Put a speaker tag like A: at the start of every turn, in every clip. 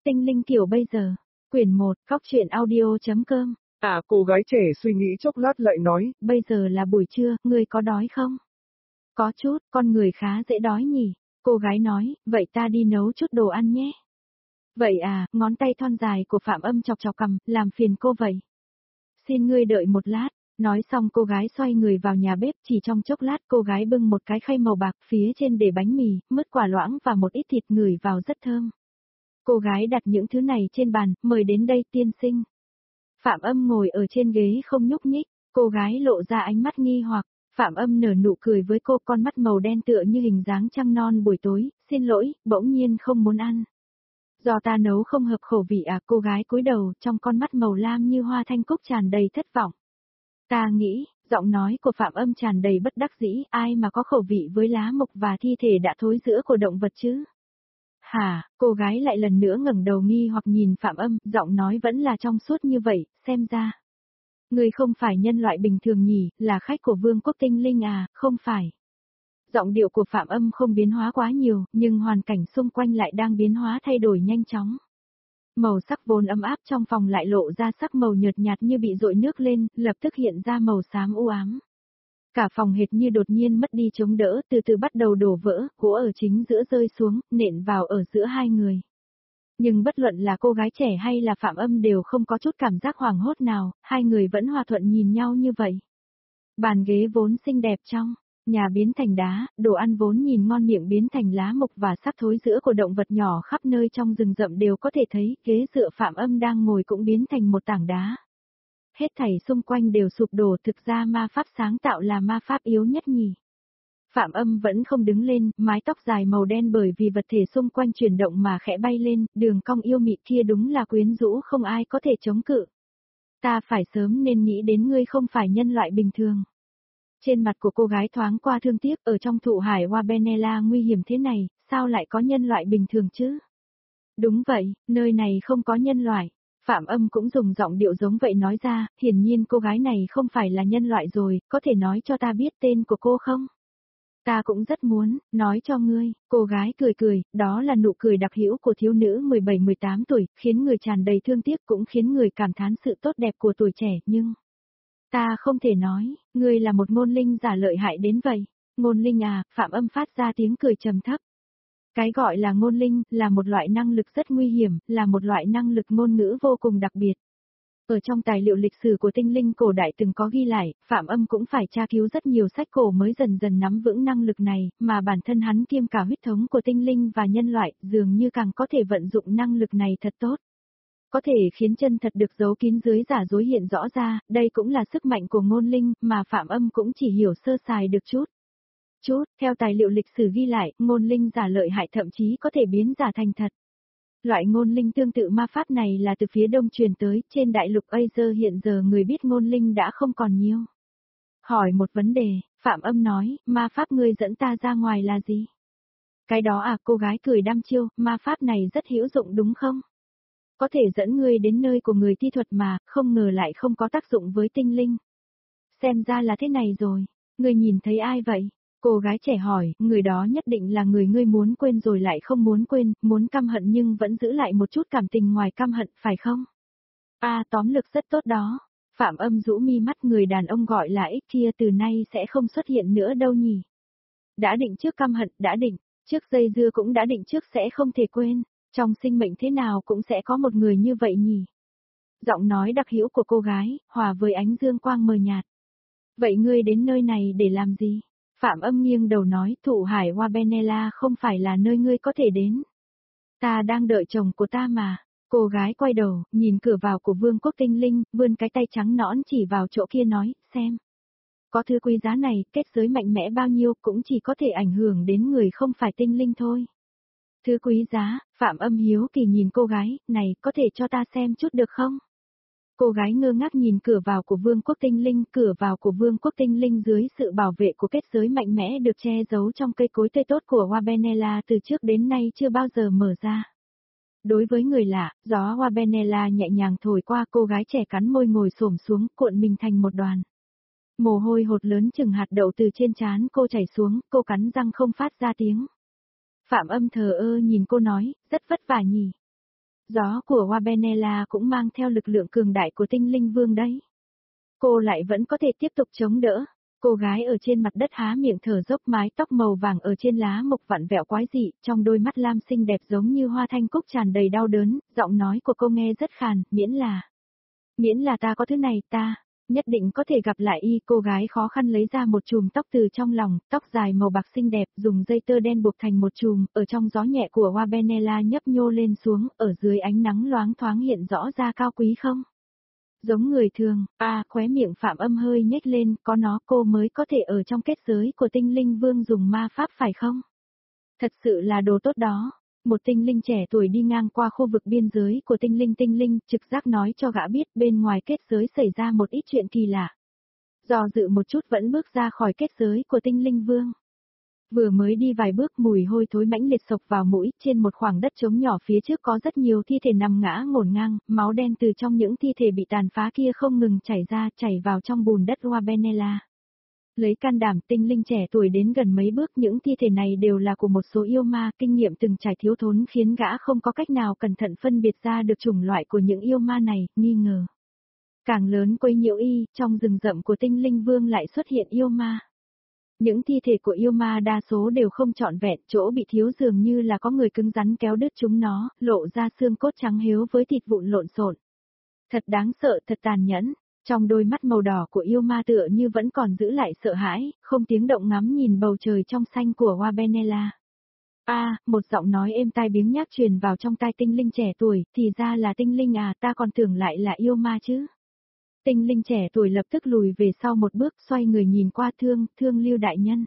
A: Tinh linh kiểu bây giờ. Quyển 1, Góc truyện audio.com.
B: Cô gái trẻ suy nghĩ chốc lát lại nói.
A: Bây giờ là buổi trưa, ngươi có đói không? Có chút, con người khá dễ đói nhỉ. Cô gái nói, vậy ta đi nấu chút đồ ăn nhé. Vậy à, ngón tay thon dài của Phạm Âm chọc chọc cằm, làm phiền cô vậy. Xin ngươi đợi một lát. Nói xong cô gái xoay người vào nhà bếp, chỉ trong chốc lát cô gái bưng một cái khay màu bạc, phía trên để bánh mì, mứt quả loãng và một ít thịt ngửi vào rất thơm. Cô gái đặt những thứ này trên bàn, mời đến đây tiên sinh. Phạm Âm ngồi ở trên ghế không nhúc nhích, cô gái lộ ra ánh mắt nghi hoặc, Phạm Âm nở nụ cười với cô, con mắt màu đen tựa như hình dáng trăng non buổi tối, xin lỗi, bỗng nhiên không muốn ăn. Do ta nấu không hợp khẩu vị à, cô gái cúi đầu, trong con mắt màu lam như hoa thanh cúc tràn đầy thất vọng. Ta nghĩ, giọng nói của Phạm Âm tràn đầy bất đắc dĩ, ai mà có khẩu vị với lá mục và thi thể đã thối rữa của động vật chứ? Hả, cô gái lại lần nữa ngẩng đầu nghi hoặc nhìn Phạm Âm, giọng nói vẫn là trong suốt như vậy, xem ra. Người không phải nhân loại bình thường nhỉ, là khách của vương quốc tinh linh à, không phải. Giọng điệu của Phạm Âm không biến hóa quá nhiều, nhưng hoàn cảnh xung quanh lại đang biến hóa thay đổi nhanh chóng. Màu sắc vốn ấm áp trong phòng lại lộ ra sắc màu nhợt nhạt như bị dội nước lên, lập tức hiện ra màu xám u ám. Cả phòng hệt như đột nhiên mất đi chống đỡ, từ từ bắt đầu đổ vỡ, gỗ ở chính giữa rơi xuống, nện vào ở giữa hai người. Nhưng bất luận là cô gái trẻ hay là Phạm Âm đều không có chút cảm giác hoảng hốt nào, hai người vẫn hòa thuận nhìn nhau như vậy. Bàn ghế vốn xinh đẹp trong nhà biến thành đá, đồ ăn vốn nhìn ngon miệng biến thành lá mục và sắc thối rữa của động vật nhỏ khắp nơi trong rừng rậm đều có thể thấy, ghế dựa Phạm Âm đang ngồi cũng biến thành một tảng đá. Hết thảy xung quanh đều sụp đổ, thực ra ma pháp sáng tạo là ma pháp yếu nhất nhỉ. Phạm Âm vẫn không đứng lên, mái tóc dài màu đen bởi vì vật thể xung quanh chuyển động mà khẽ bay lên, đường cong yêu mị kia đúng là quyến rũ không ai có thể chống cự. Ta phải sớm nên nghĩ đến ngươi không phải nhân loại bình thường. Trên mặt của cô gái thoáng qua thương tiếc, ở trong thụ hải Wabenela nguy hiểm thế này, sao lại có nhân loại bình thường chứ? Đúng vậy, nơi này không có nhân loại. Phạm Âm cũng dùng giọng điệu giống vậy nói ra, hiển nhiên cô gái này không phải là nhân loại rồi, có thể nói cho ta biết tên của cô không? Ta cũng rất muốn, nói cho ngươi, cô gái cười cười, đó là nụ cười đặc hữu của thiếu nữ 17-18 tuổi, khiến người tràn đầy thương tiếc cũng khiến người cảm thán sự tốt đẹp của tuổi trẻ, nhưng... Ta không thể nói, ngươi là một ngôn linh giả lợi hại đến vậy. Ngôn linh à, Phạm Âm phát ra tiếng cười trầm thấp. Cái gọi là ngôn linh, là một loại năng lực rất nguy hiểm, là một loại năng lực ngôn ngữ vô cùng đặc biệt. Ở trong tài liệu lịch sử của tinh linh cổ đại từng có ghi lại, Phạm Âm cũng phải tra cứu rất nhiều sách cổ mới dần dần nắm vững năng lực này, mà bản thân hắn kiêm cả huyết thống của tinh linh và nhân loại, dường như càng có thể vận dụng năng lực này thật tốt. Có thể khiến chân thật được giấu kín dưới giả dối hiện rõ ra, đây cũng là sức mạnh của ngôn linh, mà Phạm Âm cũng chỉ hiểu sơ sài được chút. Theo tài liệu lịch sử ghi lại, ngôn linh giả lợi hại thậm chí có thể biến giả thành thật. Loại ngôn linh tương tự ma pháp này là từ phía đông truyền tới, trên đại lục Asia hiện giờ người biết ngôn linh đã không còn nhiều. Hỏi một vấn đề, Phạm Âm nói, ma pháp ngươi dẫn ta ra ngoài là gì? Cái đó à, cô gái cười đăm chiêu, ma pháp này rất hữu dụng đúng không? Có thể dẫn ngươi đến nơi của người thi thuật mà, không ngờ lại không có tác dụng với tinh linh. Xem ra là thế này rồi, ngươi nhìn thấy ai vậy? Cô gái trẻ hỏi, người đó nhất định là người ngươi muốn quên rồi lại không muốn quên, muốn căm hận nhưng vẫn giữ lại một chút cảm tình ngoài căm hận, phải không? Tóm lực rất tốt đó. Phạm Âm rũ mi mắt, người đàn ông gọi là X kia từ nay sẽ không xuất hiện nữa đâu nhỉ. Đã định trước căm hận, đã định, trước dây dưa cũng đã định trước sẽ không thể quên. Trong sinh mệnh thế nào cũng sẽ có một người như vậy nhỉ. Giọng nói đặc hữu của cô gái, hòa với ánh dương quang mờ nhạt. Vậy ngươi đến nơi này để làm gì? Phạm Âm nghiêng đầu nói, thụ hải Wabenela không phải là nơi ngươi có thể đến. Ta đang đợi chồng của ta mà. Cô gái quay đầu, nhìn cửa vào của vương quốc tinh linh, vươn cái tay trắng nõn chỉ vào chỗ kia nói, xem. Có thứ quý giá này, kết giới mạnh mẽ bao nhiêu cũng chỉ có thể ảnh hưởng đến người không phải tinh linh thôi. Thứ quý giá, Phạm Âm hiếu kỳ nhìn cô gái, này, có thể cho ta xem chút được không? Cô gái ngơ ngác nhìn cửa vào của vương quốc tinh linh, cửa vào của vương quốc tinh linh dưới sự bảo vệ của kết giới mạnh mẽ được che giấu trong cây cối tươi tốt của Wabenela từ trước đến nay chưa bao giờ mở ra. Đối với người lạ, gió Wabenela nhẹ nhàng thổi qua, cô gái trẻ cắn môi ngồi xổm xuống, cuộn mình thành một đoàn. Mồ hôi hột lớn chừng hạt đậu từ trên trán cô chảy xuống, cô cắn răng không phát ra tiếng. Phạm Âm thờ ơ nhìn cô nói, rất vất vả nhỉ. Gió của Wabenela cũng mang theo lực lượng cường đại của tinh linh vương đấy. Cô lại vẫn có thể tiếp tục chống đỡ. Cô gái ở trên mặt đất há miệng thở dốc, mái tóc màu vàng ở trên lá mộc vặn vẹo quái dị, trong đôi mắt lam xinh đẹp giống như hoa thanh cúc tràn đầy đau đớn, giọng nói của cô nghe rất khàn, miễn là ta có thứ này, ta nhất định có thể gặp lại y. Cô gái khó khăn lấy ra một chùm tóc từ trong lòng, tóc dài màu bạc xinh đẹp, dùng dây tơ đen buộc thành một chùm, ở trong gió nhẹ của Wabenela nhấp nhô lên xuống, ở dưới ánh nắng loáng thoáng hiện rõ ra cao quý không? Giống người thường, khóe miệng Phạm Âm hơi nhếch lên, có nó cô mới có thể ở trong kết giới của tinh linh vương dùng ma pháp phải không? Thật sự là đồ tốt đó. Một tinh linh trẻ tuổi đi ngang qua khu vực biên giới của tinh linh, trực giác nói cho gã biết bên ngoài kết giới xảy ra một ít chuyện kỳ lạ. Do dự một chút vẫn bước ra khỏi kết giới của tinh linh vương. Vừa mới đi vài bước mùi hôi thối mãnh liệt sộc vào mũi, trên một khoảng đất trống nhỏ phía trước có rất nhiều thi thể nằm ngã ngổn ngang, máu đen từ trong những thi thể bị tàn phá kia không ngừng chảy ra, chảy vào trong bùn đất Wabenela. Lấy can đảm, tinh linh trẻ tuổi đến gần mấy bước, những thi thể này đều là của một số yêu ma, kinh nghiệm từng trải thiếu thốn khiến gã không có cách nào cẩn thận phân biệt ra được chủng loại của những yêu ma này, nghi ngờ. Càng lớn quấy nhiễu y, trong rừng rậm của tinh linh vương lại xuất hiện yêu ma. Những thi thể của yêu ma đa số đều không trọn vẹn, chỗ bị thiếu dường như là có người cứng rắn kéo đứt chúng nó, lộ ra xương cốt trắng hếu với thịt vụn lộn xộn. Thật đáng sợ, thật tàn nhẫn. Trong đôi mắt màu đỏ của yêu ma tựa như vẫn còn giữ lại sợ hãi, không tiếng động ngắm nhìn bầu trời trong xanh của Wabenela. Một giọng nói êm tai biếng nhác truyền vào trong tai tinh linh trẻ tuổi, thì ra là tinh linh à, ta còn tưởng lại là yêu ma chứ. Tinh linh trẻ tuổi lập tức lùi về sau một bước, xoay người nhìn qua Thương Lưu đại nhân.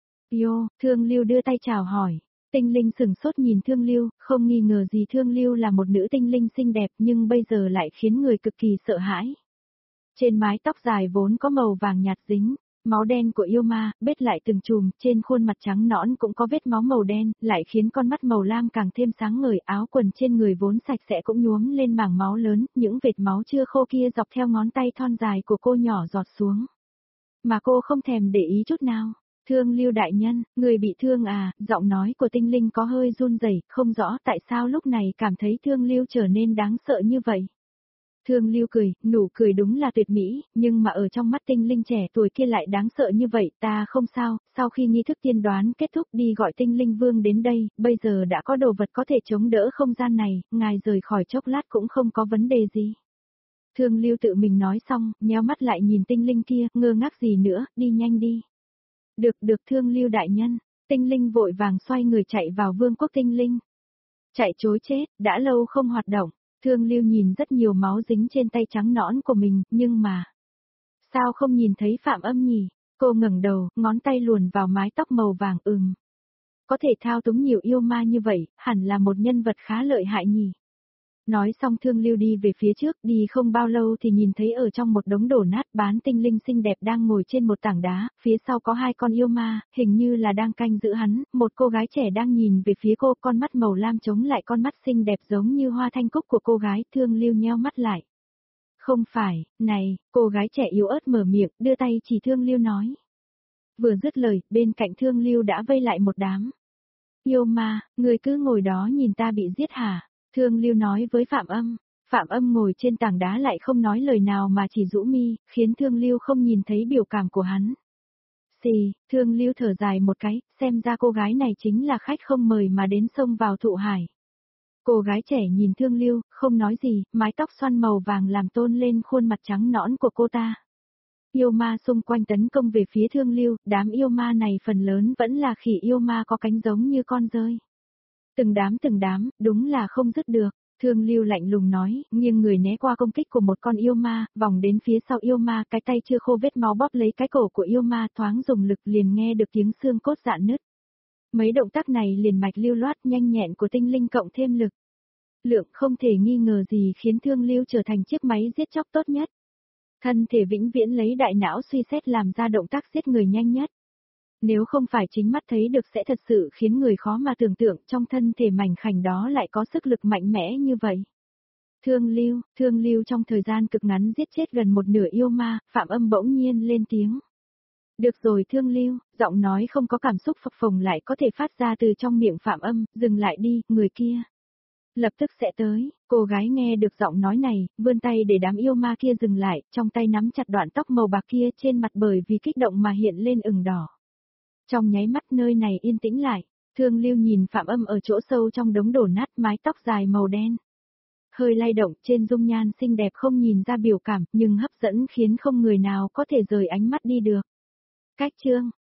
A: Thương Lưu đưa tay chào hỏi. Tinh linh sừng sốt nhìn Thương Lưu, không nghi ngờ gì Thương Lưu là một nữ tinh linh xinh đẹp nhưng bây giờ lại khiến người cực kỳ sợ hãi. Trên mái tóc dài vốn có màu vàng nhạt dính máu đen của yêu ma, bết lại từng chùm, trên khuôn mặt trắng nõn cũng có vết máu màu đen, lại khiến con mắt màu lam càng thêm sáng ngời, áo quần trên người vốn sạch sẽ cũng nhuốm lên mảng máu lớn, những vệt máu chưa khô kia dọc theo ngón tay thon dài của cô nhỏ giọt xuống. Mà cô không thèm để ý chút nào. Thương Lưu đại nhân, người bị thương à? Giọng nói của tinh linh có hơi run rẩy, không rõ tại sao lúc này cảm thấy Thương Lưu trở nên đáng sợ như vậy. Thương Lưu cười, nụ cười đúng là tuyệt mỹ, nhưng mà ở trong mắt tinh linh trẻ tuổi kia lại đáng sợ như vậy. Ta không sao, sau khi nghi thức tiên đoán kết thúc đi gọi tinh linh vương đến đây, bây giờ đã có đồ vật có thể chống đỡ không gian này, ngài rời khỏi chốc lát cũng không có vấn đề gì. Thương Lưu tự mình nói xong, nhéo mắt lại nhìn tinh linh kia, ngơ ngác gì nữa, đi nhanh đi. Được Thương Lưu đại nhân, tinh linh vội vàng xoay người chạy vào vương quốc tinh linh. Chạy chối chết, đã lâu không hoạt động. Thương Lưu nhìn rất nhiều máu dính trên tay trắng nõn của mình, nhưng mà... Sao không nhìn thấy Phạm Âm nhỉ? Cô ngẩng đầu, ngón tay luồn vào mái tóc màu vàng Có thể thao túng nhiều yêu ma như vậy, hẳn là một nhân vật khá lợi hại nhỉ? Nói xong Thương Lưu đi về phía trước, đi không bao lâu thì nhìn thấy ở trong một đống đổ nát bán tinh linh xinh đẹp đang ngồi trên một tảng đá, phía sau có hai con yêu ma, hình như là đang canh giữ hắn, một cô gái trẻ đang nhìn về phía cô, con mắt màu lam chống lại con mắt xinh đẹp giống như hoa thanh cúc của cô gái, Thương Lưu nheo mắt lại. Không phải, này, cô gái trẻ yếu ớt mở miệng, đưa tay chỉ Thương Lưu nói. Vừa dứt lời, bên cạnh Thương Lưu đã vây lại một đám. Yêu ma, người cứ ngồi đó nhìn ta bị giết hả? Thương Lưu nói với Phạm Âm. Phạm Âm ngồi trên tảng đá lại không nói lời nào mà chỉ rũ mi, khiến Thương Lưu không nhìn thấy biểu cảm của hắn. Thương Lưu thở dài một cái, xem ra cô gái này chính là khách không mời mà đến xông vào Thụ Hải. Cô gái trẻ nhìn Thương Lưu, không nói gì, mái tóc xoăn màu vàng làm tôn lên khuôn mặt trắng nõn của cô ta. Yêu ma xung quanh tấn công về phía Thương Lưu, đám yêu ma này phần lớn vẫn là khỉ yêu ma có cánh giống như con dơi. Từng đám, đúng là không dứt được. Thương Lưu lạnh lùng nói, nghiêng người né qua công kích của một con yêu ma, vòng đến phía sau yêu ma, cái tay chưa khô vết máu bóp lấy cái cổ của yêu ma, thoáng dùng lực liền nghe được tiếng xương cốt rạn nứt. Mấy động tác này liền mạch lưu loát nhanh nhẹn của tinh linh cộng thêm lực lượng không thể nghi ngờ gì khiến Thương Lưu trở thành chiếc máy giết chóc tốt nhất. Thân thể vĩnh viễn lấy đại não suy xét làm ra động tác giết người nhanh nhất. Nếu không phải chính mắt thấy được sẽ thật sự khiến người khó mà tưởng tượng trong thân thể mảnh khảnh đó lại có sức lực mạnh mẽ như vậy. Thương Lưu trong thời gian cực ngắn giết chết gần một nửa yêu ma, Phạm Âm bỗng nhiên lên tiếng. Được rồi Thương Lưu, giọng nói không có cảm xúc phập phồng lại có thể phát ra từ trong miệng Phạm Âm, dừng lại đi, người kia. Lập tức sẽ tới, cô gái nghe được giọng nói này, vươn tay để đám yêu ma kia dừng lại, trong tay nắm chặt đoạn tóc màu bạc kia trên mặt bởi vì kích động mà hiện lên ửng đỏ. Trong nháy mắt nơi này yên tĩnh lại, Thương Lưu nhìn Phạm Âm ở chỗ sâu trong đống đổ nát, mái tóc dài màu đen. Hơi lay động, trên dung nhan xinh đẹp không nhìn ra biểu cảm, nhưng hấp dẫn khiến không người nào có thể rời ánh mắt đi được. Cách chương